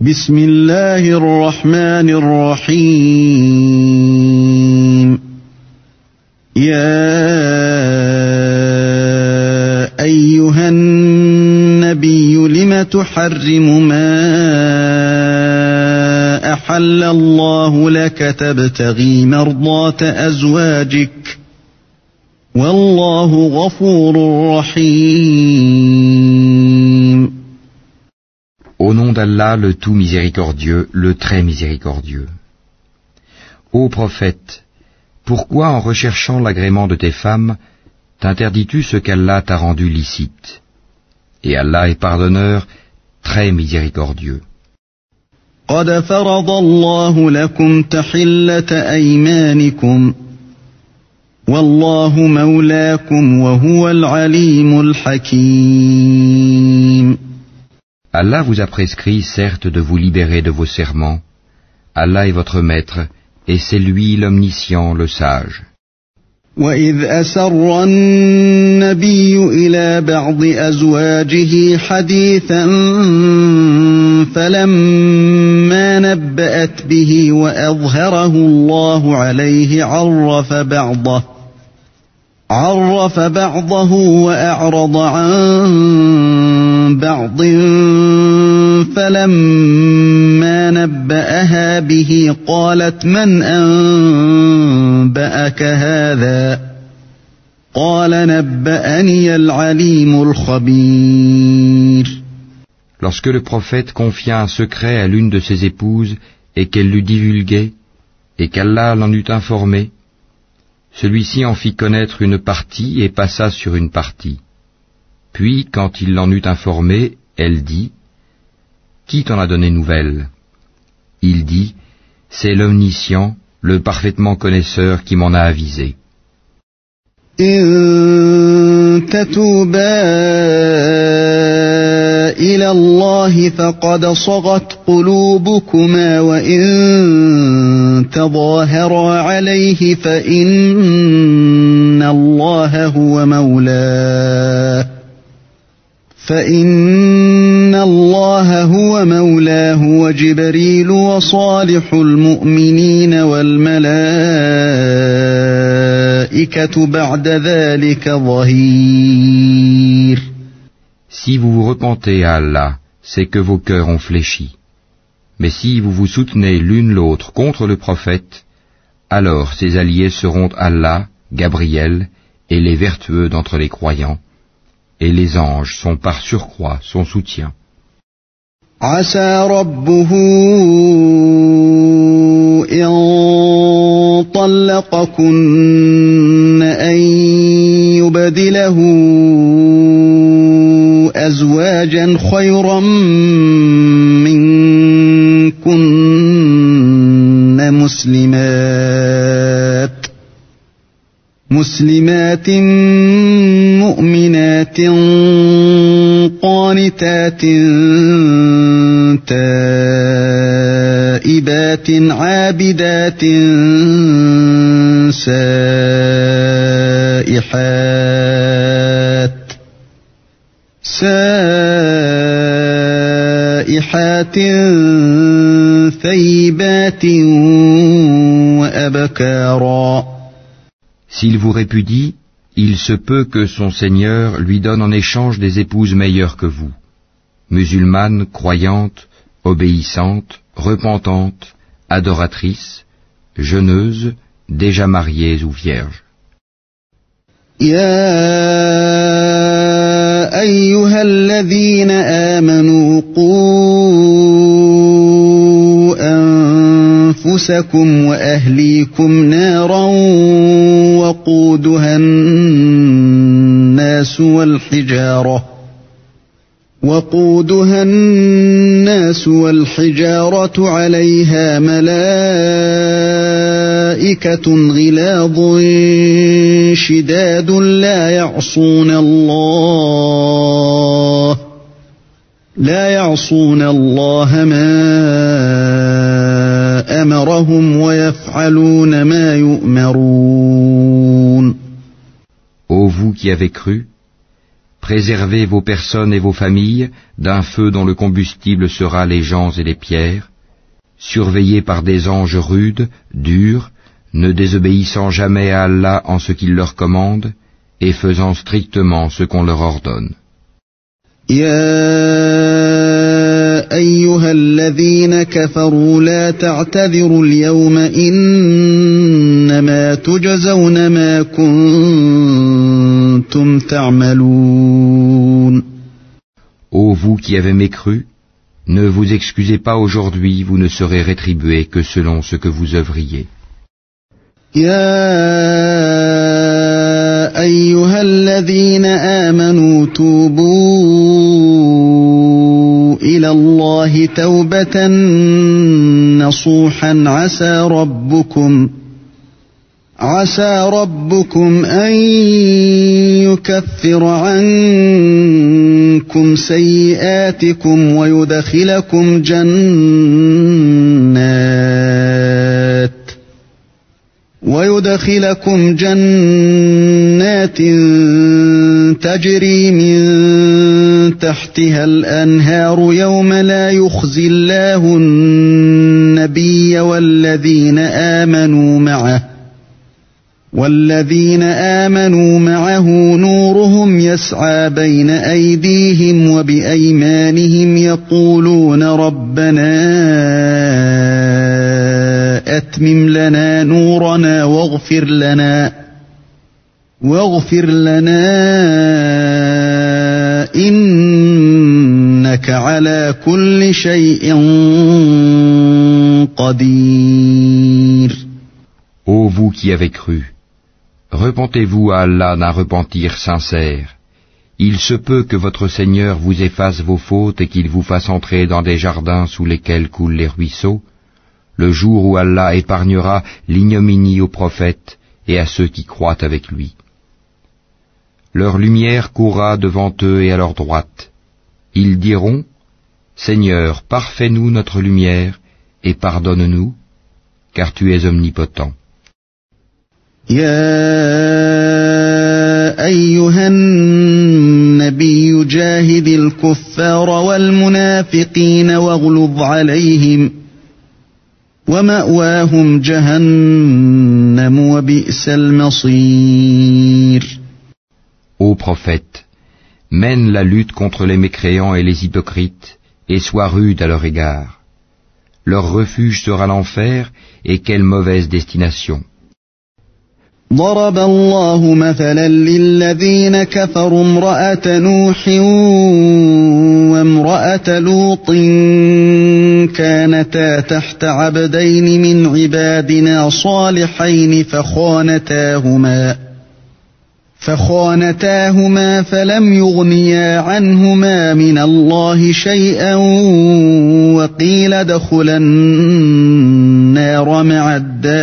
بسم الله الرحمن الرحيم يا أيها النبي لم تحرم ما أحل الله لك تبتغي مرضات أزواجك والله غفور رحيم. Au nom d'Allah, le tout miséricordieux, le très miséricordieux. Ô prophète, pourquoi en recherchant l'agrément de tes femmes, t'interdis-tu ce qu'Allah t'a rendu licite? Et Allah est pardonneur, très miséricordieux. قد فرض الله لكم تحلة أيمانكم والله مولاكم وهو العليم الحكيم. Allah vous a prescrit, certes, de vous libérer de vos serments. Allah est votre maître, et c'est lui l'omniscient, le sage. وَإِذْ أَسَرَّ النَّبِيُّ إِلَى بَعْضِ أَزْوَاجِهِ حَدِيثًا فَلَمَّا نَبَّأَتْ بِهِ وَأَظْهَرَهُ اللَّهُ عَلَيْهِ عرف بعضه وأعرض عن بعض فلما نبأها به قالت من أنبأك هذا قال نبأني العليم الخبير. Lorsque le prophète confia un secret à l'une de ses épouses et qu'elle l'eut divulgué et qu'Allah l'en eut informé, celui-ci en fit connaître une partie et passa sur une partie. Puis, quand il l'en eut informé, elle dit « Qui t'en a donné nouvelle ?» Il dit « C'est l'omniscient, le parfaitement connaisseur qui m'en a avisé. » إن تتوبا إلى الله فقد صغت قلوبكما وإن تظاهرا عليه فإن الله هو مولاه وجبريل وصالح المؤمنين والملائكة بعد ذلك ظهير. Si vous vous repentez à Allah, c'est que vos cœurs ont fléchi. Mais si vous vous soutenez l'une l'autre contre le prophète, alors ses alliés seront Allah, Gabriel et les vertueux d'entre les croyants, et les anges sont par surcroît son soutien. عسى ربه إن طلقكن أن يبدله أزواجا خيرا منكن مسلمات مؤمنات قانتات تائبات عابدات سائحات ثيبات وأبكارا. S'il vous répudie, il se peut que son Seigneur lui donne en échange des épouses meilleures que vous, musulmanes, croyantes, obéissantes, repentantes, adoratrices, jeûneuses, déjà mariées ou vierges. يا أيها الذين آمنوا قوا أنفسكم وأهليكم نارا وقودها الناس والحجارة عليها ملائكة غلاظ شداد لا يعصون الله ما أمرهم ويفعلون ما يؤمرون. Ô vous qui avez cru, Préservez vos personnes et vos familles d'un feu dont le combustible sera les gens et les pierres, surveillés par des anges rudes, durs, ne désobéissant jamais à Allah en ce qu'il leur commande, et faisant strictement ce qu'on leur ordonne. أيها الذين كفروا لا تعتذروا اليوم إنما تجزون ما كنتم تعملون. Ô vous qui avez mécru, ne vous excusez pas aujourd'hui, vous ne serez rétribués que selon ce que vous œuvriez. يا أيها الذين آمنوا توبوا إلى الله توبة نصوحا عسى ربكم أن يكفر عنكم سيئاتكم ويدخلكم جنات تجري من تحتها الأنهار يوم لا يخزي الله النبي والذين آمنوا معه نورهم يسعى بين أيديهم وبأيمانهم يقولون ربنا أتمم لنا نورنا واغفر لنا إنك على كل شيء قدير. Ô vous qui avez cru, repentez-vous à Allah d'un repentir sincère. Il se peut que votre Seigneur vous efface vos fautes et qu'il vous fasse entrer dans des jardins sous lesquels coulent les ruisseaux, le jour où Allah épargnera l'ignominie aux prophètes et à ceux qui croient avec lui. Leur lumière courra devant eux et à leur droite. Ils diront, Seigneur, parfais-nous notre lumière et pardonne-nous, car tu es omnipotent. يا أيها النبي جاهد الكفار والمنافقين واغلظ عليهم ومأواهم جهنم وبئس المصير. Ô prophète, mène la lutte contre les mécréants et les hypocrites et sois rude à leur égard. Leur refuge sera l'enfer et quelle mauvaise destination. ضرب الله مثلا للذين كفروا امرأة نوح وامرأة لوط كانتا تحت عبدين من عبادنا صالحين فخانتاهما فلم يغنيا عنهما من الله شيئا وقيل ادخلا النار مع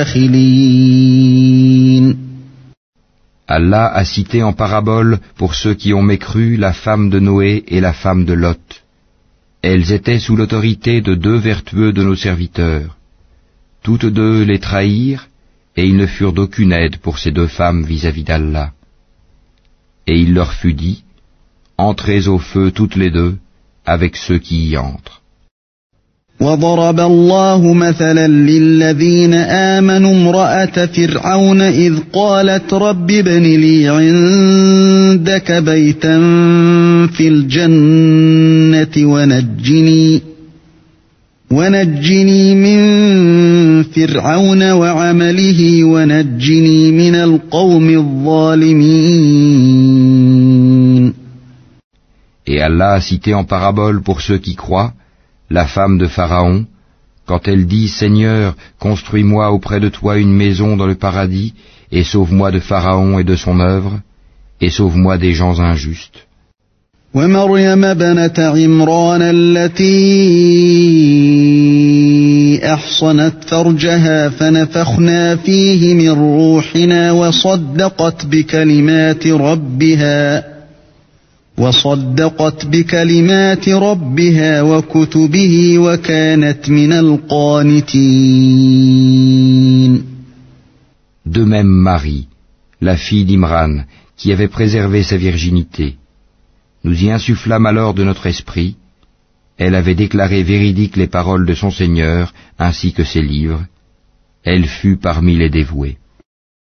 الداخلين. Allah a cité en parabole pour ceux qui ont mécru la femme de Noé et la femme de Lot. Elles étaient sous l'autorité de deux vertueux de nos serviteurs. Toutes deux les trahirent et ils ne furent d'aucune aide pour ces deux femmes vis-à-vis d'Allah. Et il leur fut dit, entrez au feu toutes les deux avec ceux qui y entrent. وضرب الله مثلا للذين آمنوا امرأة فرعون إذ قالت رب ابن لي عندك بيتا في الجنة ونجني من فرعون وعمله ونجني من القوم الظالمين. Et Allah a cité en parabole pour ceux qui croient la femme de Pharaon, quand elle dit « Seigneur, construis-moi auprès de toi une maison dans le paradis, et sauve-moi de Pharaon et de son œuvre, et sauve-moi des gens injustes. » ومريم ابنة عمران التي أحصنت فرجها فنفخنا فيه من روحنا وصدقت بكلمات ربها وكتبه وكانت من القانتين. De même Marie, la fille d'Imran, qui avait préservé sa virginité, Nous y insufflâmes alors de notre esprit. Elle avait déclaré véridiques les paroles de son Seigneur, ainsi que ses livres. Elle fut parmi les dévoués.